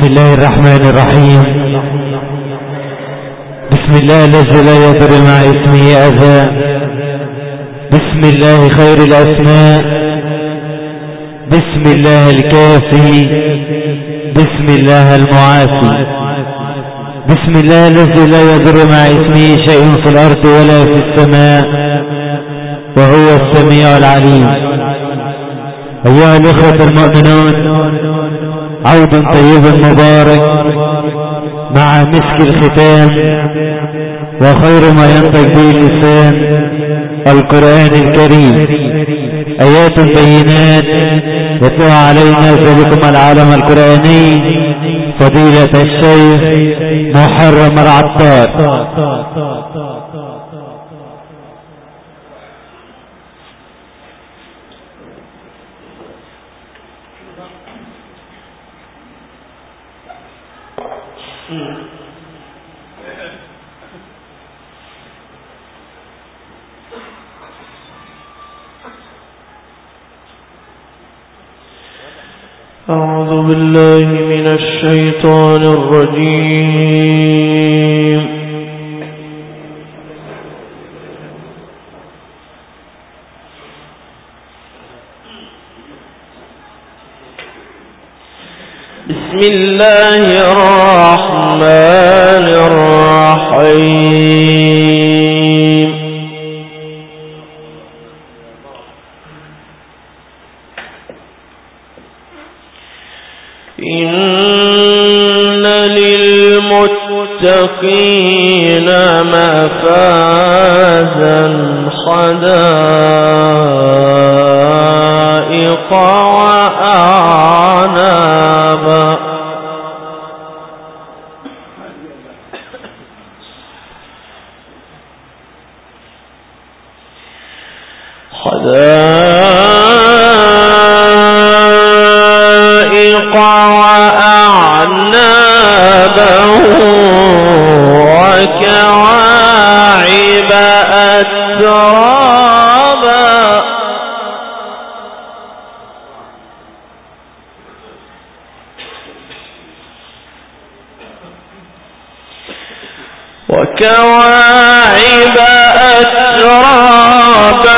الله الرحمن الرحيم. بسم الله الذي لا يضر مع اسمه أذى. بسم الله خير الأسماء. بسم الله الكافي. بسم الله المعافي. بسم الله الذي لا يضر مع اسمه شيء في الأرض ولا في السماء وهو السميع العليم. أيها الإخوة المؤمنون، عود طيب مبارك مع مسك الختام وخير ما ينطق به اللسان، القرآن الكريم، آيات بينات يتلو علينا ذلكم العالم القرآني فضيلة الشيخ محرم العطار. أعوذ بالله من الشيطان الرجيم. بسم الله الرحمن الرحيم. إن للمتقين مفازا حدائق وأعنابا وأعنابا وكواعب أترابا وكواعب أترابا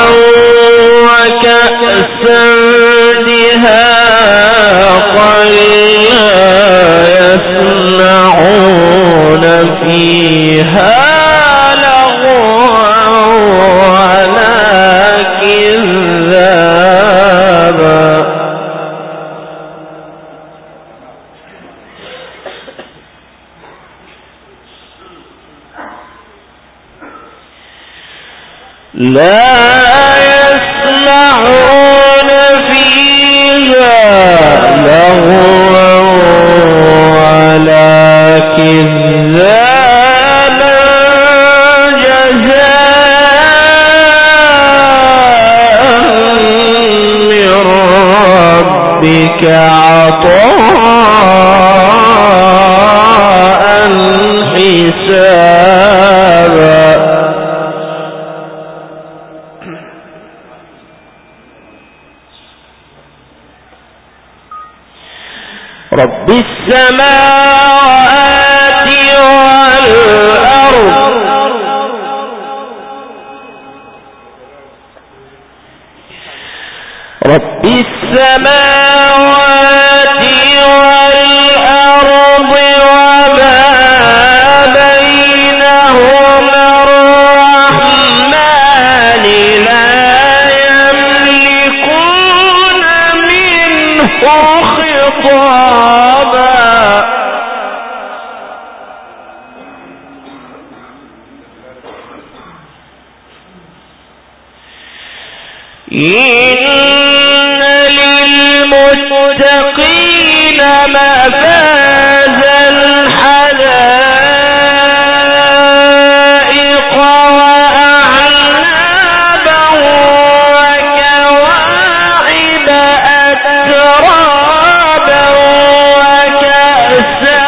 وكأسا دهاقا لا يسمعون فيها لغوا ولا كذابا لا يسمعون فيها لغوا ولا كذابا جزاء من ربك عطاء حسابا. رب السماوات والأرض رب السماوات والأرض وما بينهما الرحمن لا يملكون منه خطابا. إن للمتقين مفازا حدائق وأعنابا وكواعب أترابا وكأسا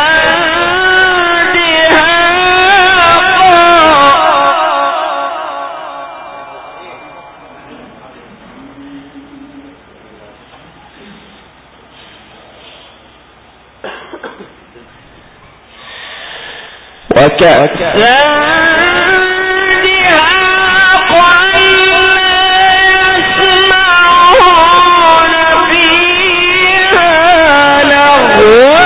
دهاقا وكأسا دهاقا لا يسمعون فيها لغوا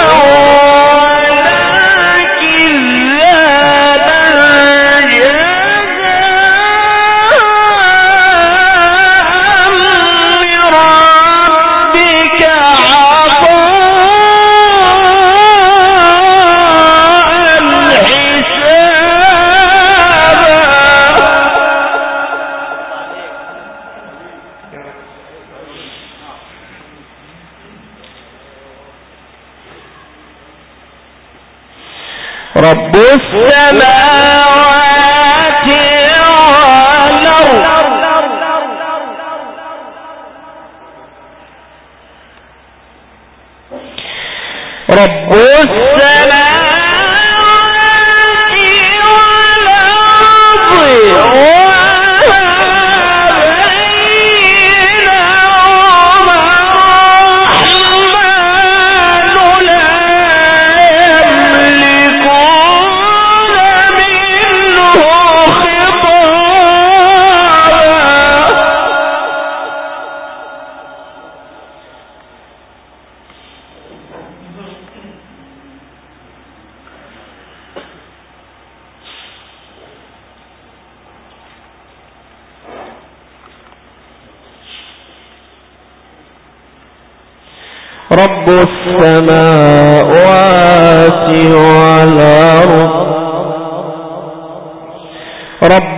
رب السماوات والأرض رب السماوات والأرض رب السماوات والأرض رب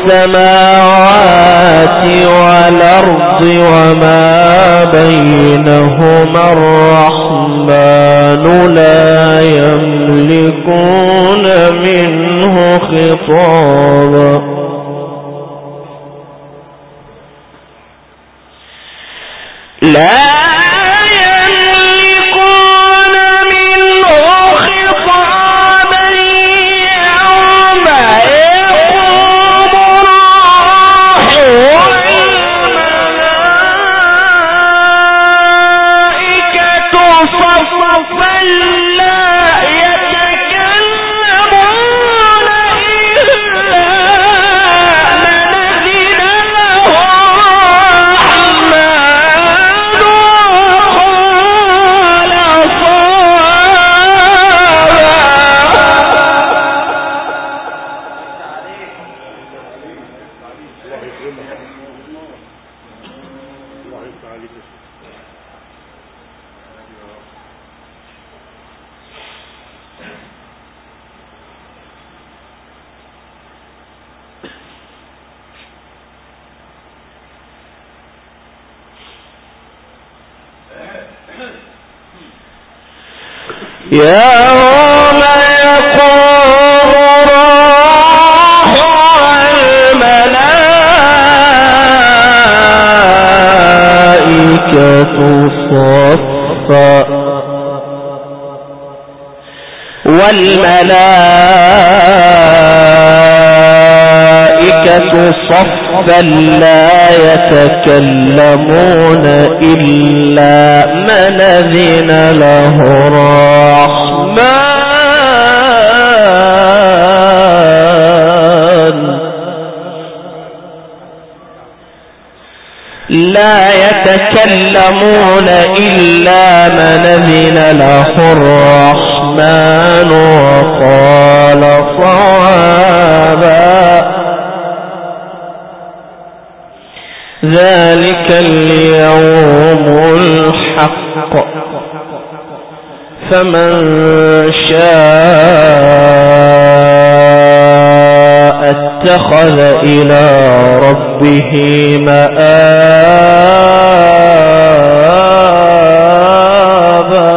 السماوات والأرض وما بينهما الرحمن لا يملكون منه خطابا لا يوم يقول الروح والملائكة صفا لا يتكلمون إلا من أذن له الرحمن لا يتكلمون إلا من أذن له الرحمن وقال صوابا ذلك اليوم الحق فمن شاء اتخذ إلى ربه مآبا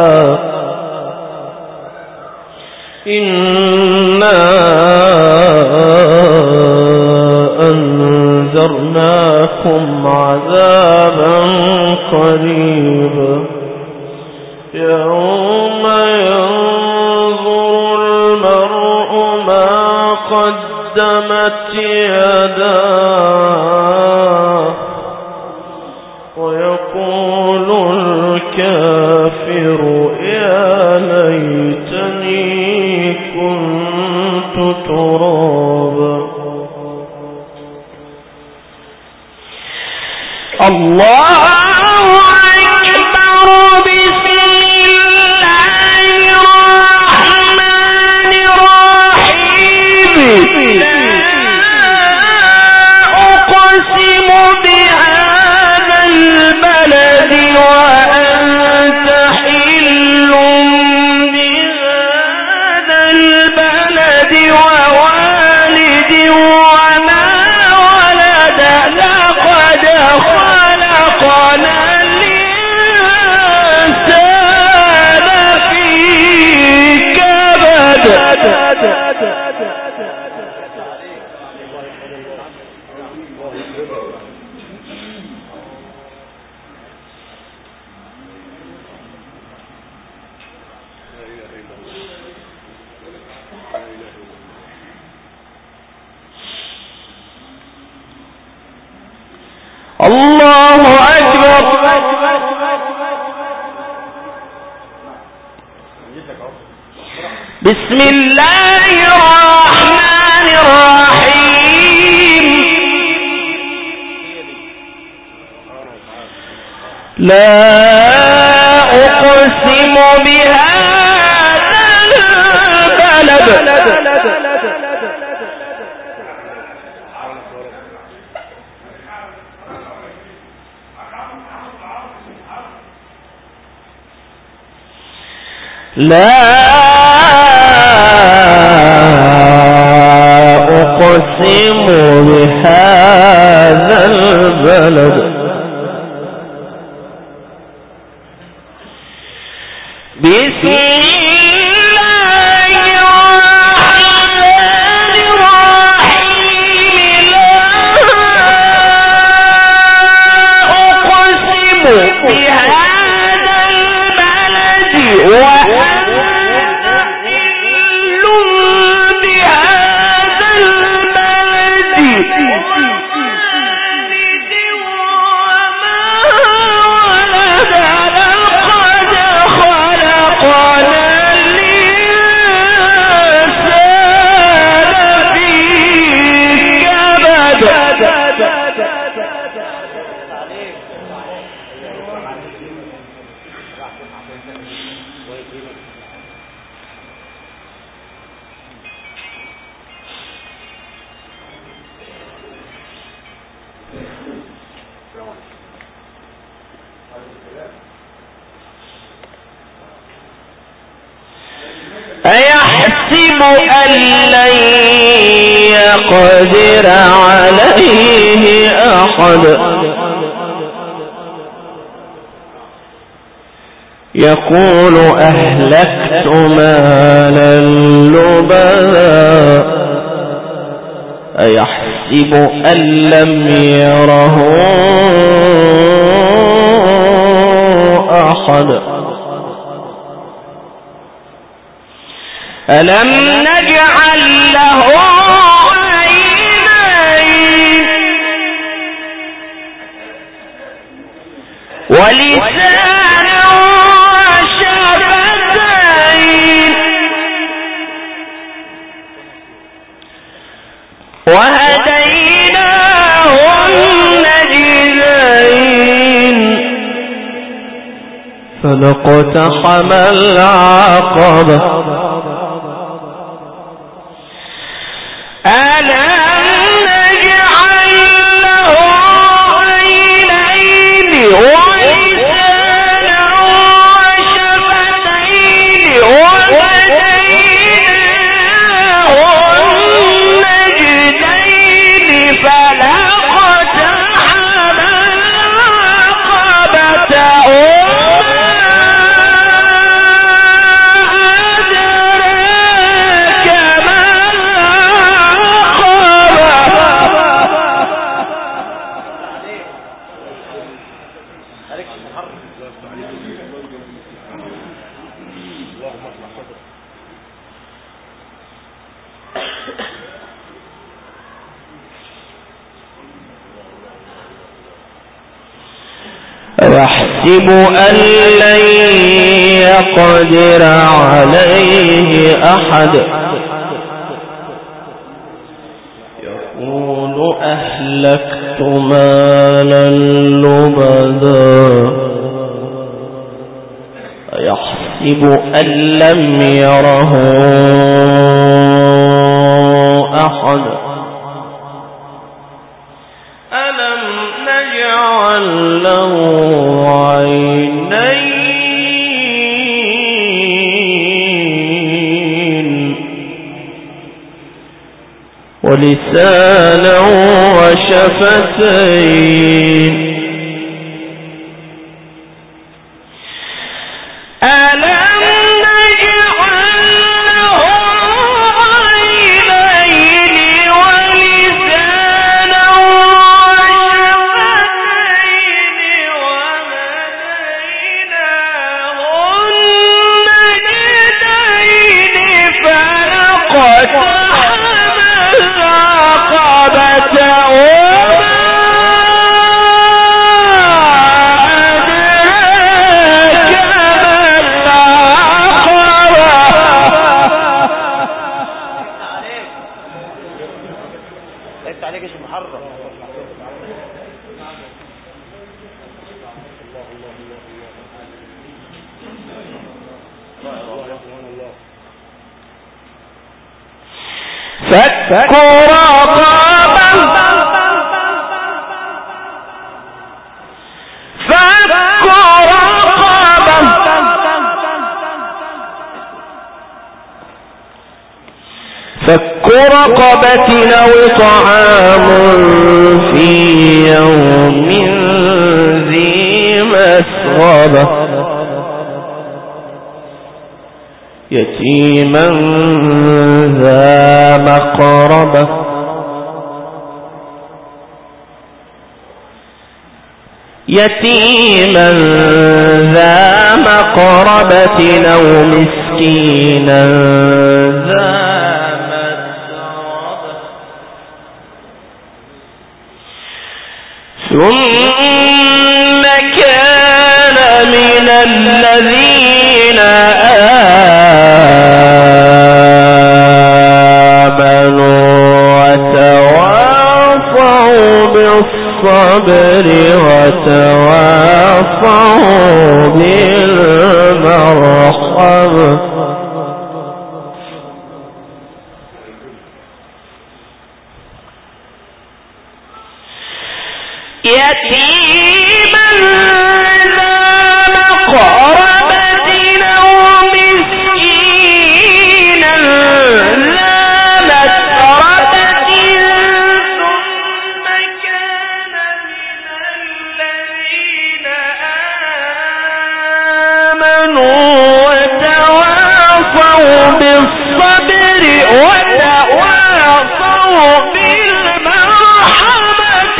إنا أنذرناكم عذابا قريبا يوم ينظر المرء ما قدمت يداه ويقول الكافر يا ليتني كنت الله أكبر. بسم الله الرحمن الرحيم. لا أقسم بهذا البلد لا أقسم بهذا البلد بسم الله الرحمن الرحيم. لا أقسم بهذا البلد أيحسب أن لن يقدر عليه أحد يقول أهلكت مالا لبدا أيحسب أن لم يره أحد ألم نجعل له عينين ولسانا وشفتين وهديناه النجدين فلاقتحم العقبة ألم نجعل له عينين ولسانا وشفتين وهديناه النجدين فلاقتحم العقبة يحسب أن لن يقدر عليه أحد يقول أهلكت مالا لبدا أيحسب أن لم يره أحد ألم نجعل له عينين ولسانا وشفتين فك رقبة أو طعام في يوم ذي مسغبة يتيما ذا مقربة أو مسكينا ذا متربة ثم كان من الذين بالصبر وتواصوا بالمرحمة يتيما ذا مقربة أو مسكينا ذا متربة بالصبر وتواصوا بالمرحمة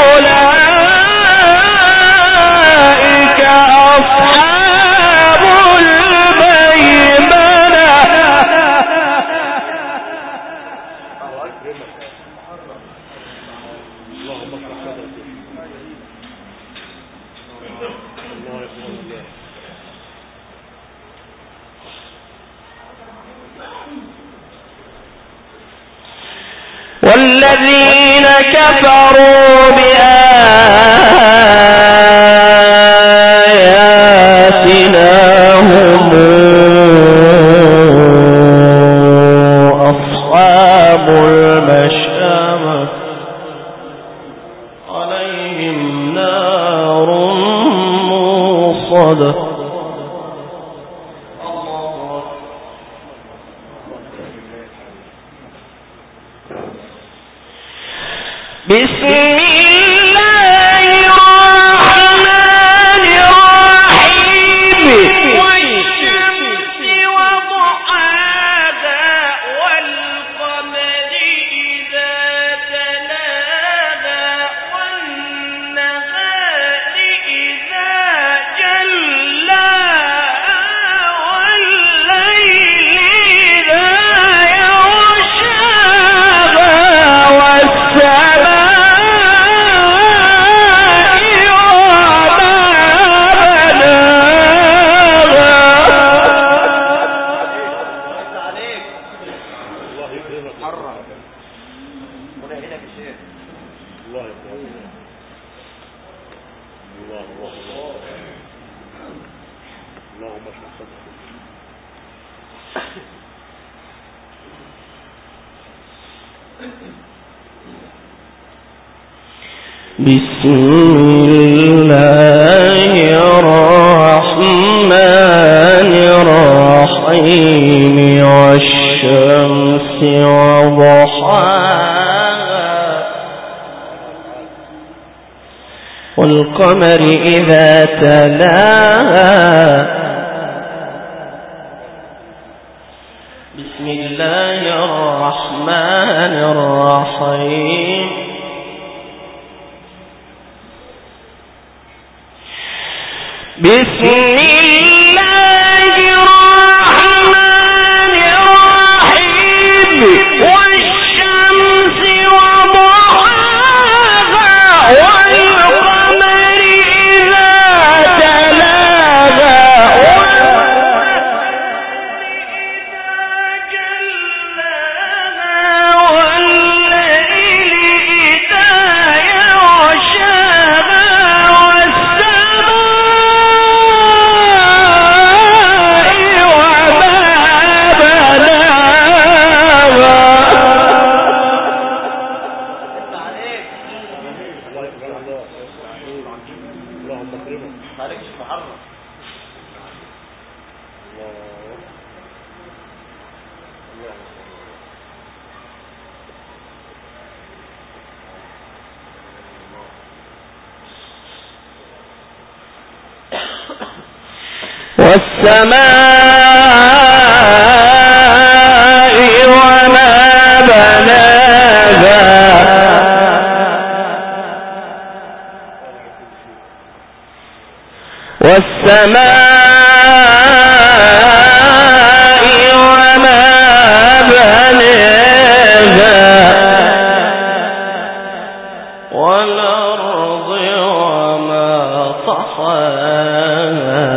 أولئك أصحاب الميمنة والذين كفروا بآياتنا هم أصحاب المشأمة عليهم نار موصدة بسم الله الرحمن الرحيم والشمس وضحاها والقمر إذا تلاها والنهار إذا جلاها والليل إذا يغشاها والسماء بسم الله الرحمن الرحيم والشمس وضحاها والقمر إذا تلاها بسم الله الرحمن الرحيم بسم الله الرحمن الرحيم والشمس وضحاها والقمر إذا تلاها والسماء وما بناها والسماء وما بناها والأرض وما طحاها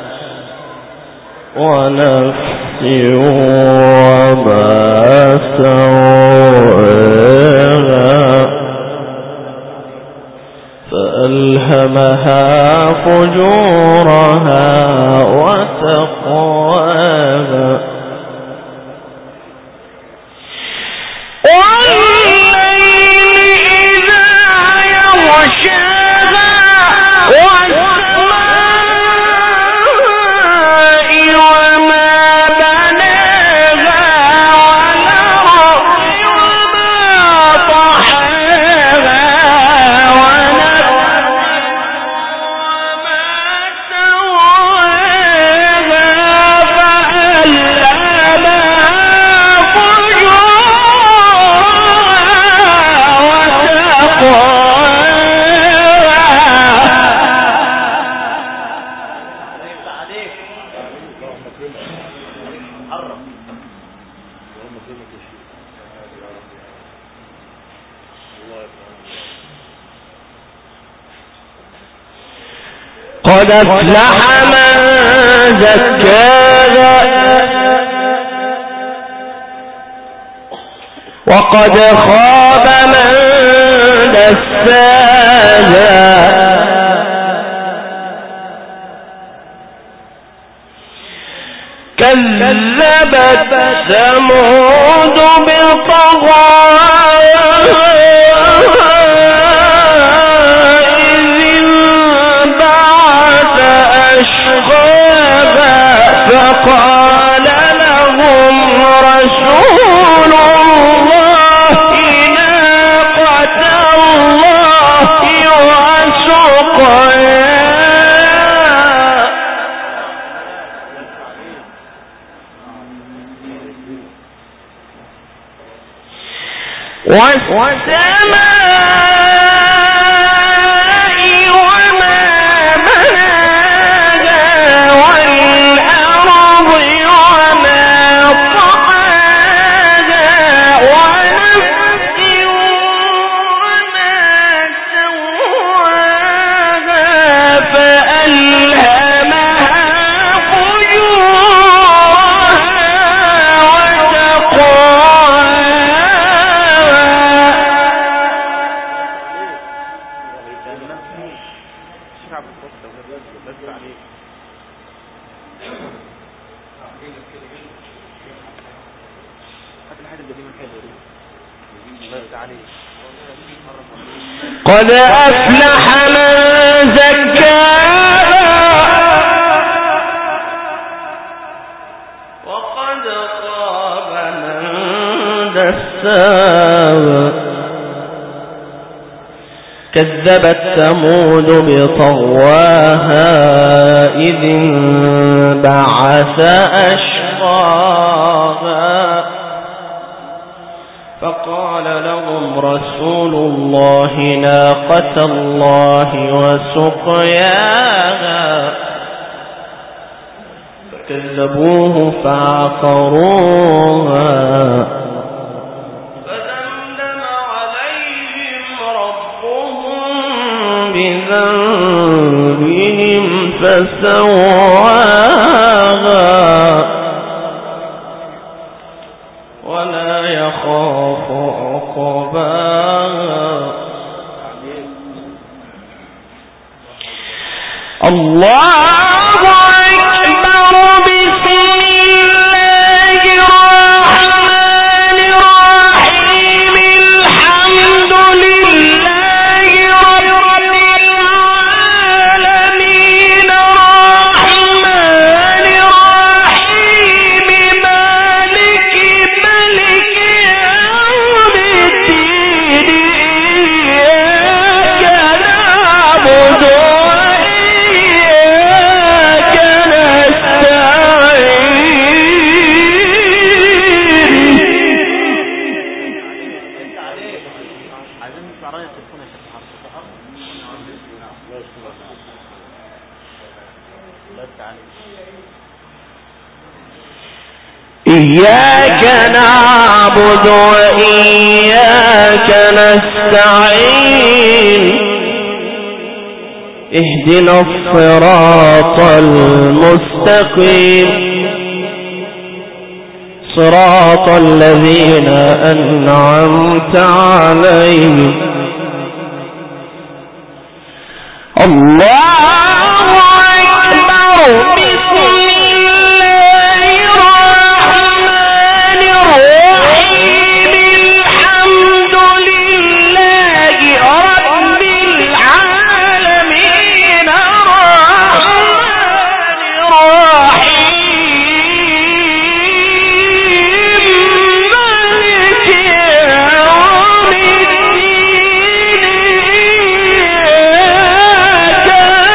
ونفس وما سواها فألهمها فجورها وتقواها والليل إذا يغشاها قد أفلح من زكاها وقد خاب من دساها كذبت ثمود بطغواها فقال لهم رسول الله ناقة الله وسقياها والسماء وما بناها والأرض وما طحاها ونفس وما سواها فألهمها فجورها وتقواها قد أفلح من زكاها وقد خاب من دساها كذبت ثمود بطغواها إذ انبعث أشقاها فقال لهم رسول الله ناقة الله وسقياها فكذبوه فعقروها فدمدم عليهم ربهم بذنبهم فسواها ولا يخاف عقباها الله أكبر بسم الله الرحمن الرحيم الحمد لله رب العالمين الرحمن الرحيم مالك يوم الدين إياك نعبد وإياك نستعين إياك نعبد وإياك نستعين اهدنا الصراط المستقيم صراط الذين أنعمت عليهم الله أكبر بسم الله الرحمن الرحيم الحمد لله رب العالمين الرحمن الرحيم مالك يوم الدين إياك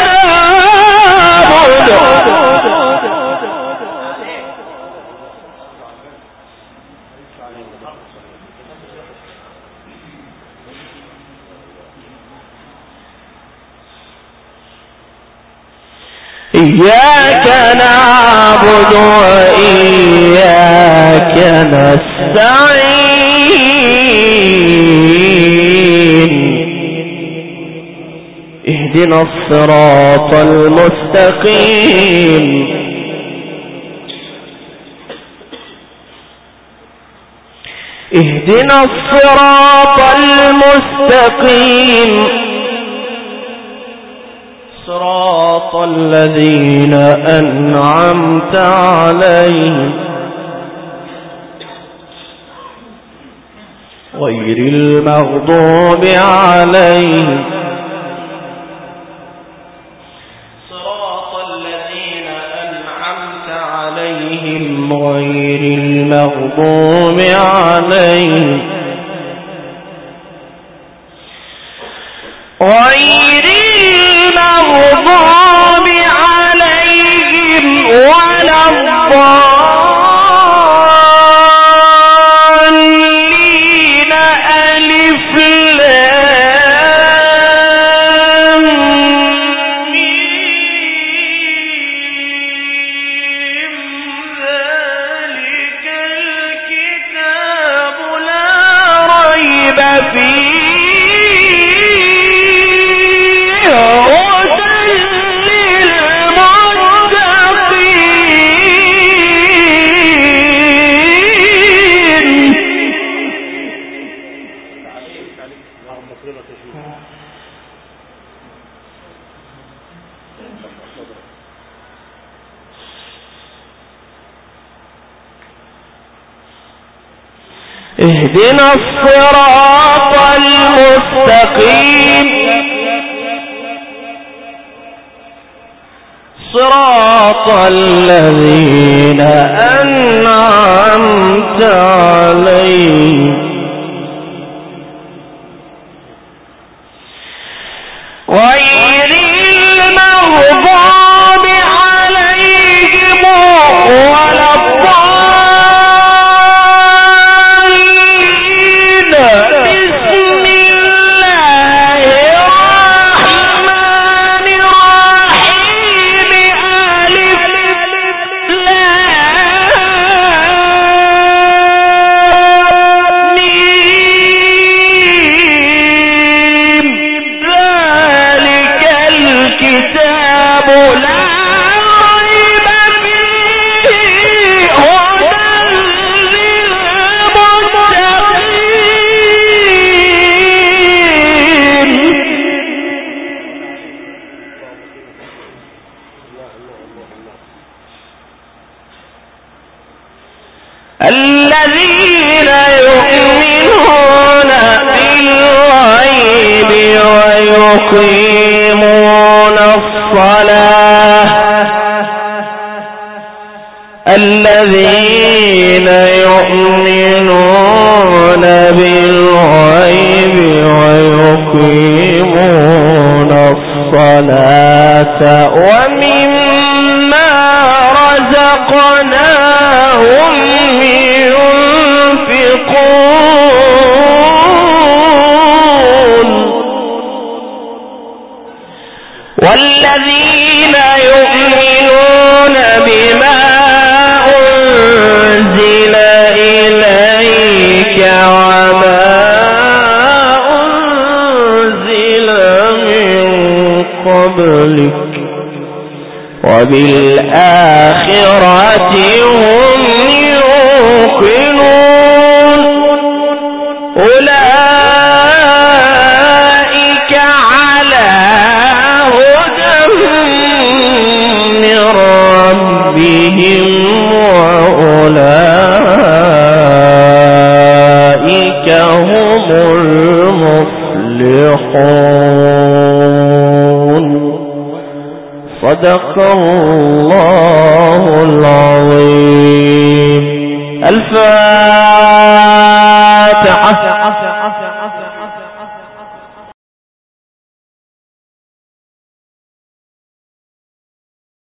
نعبد وإياك نستعين اهدنا الصراط المستقيم اهدنا الصراط المستقيم صراط الذين أنعمت عليهم غير المغضوب عليهم صراط الذين أنعمت عليهم غير المغضوب عليهم غير المغضوب عليهم ولا الضالين ألف لام ميم ذلك الكتاب لا ريب فيه اهدنا الصراط المستقيم صراط الذين أنعمت عليهم غير المغضوب عليهم ولا الضالين بسم الله الرحمن الرحيم ألف لام ميم ذلك الكتاب لا ريب فيه هدى للمتقين الذين يؤمنون بالغيب ويقيمون الصلاة الذين يؤمنون بالغيب ويقيمون الصلاة ومما رزقناهم ينفقون والذين يؤمنون بما أنزل إليك وما أنزل من قبلك وبالآخرة هم يوقنون أولئك على هدى من ربهم وأولئك هم المفلحون صدق الله العظيم. الفاتحة.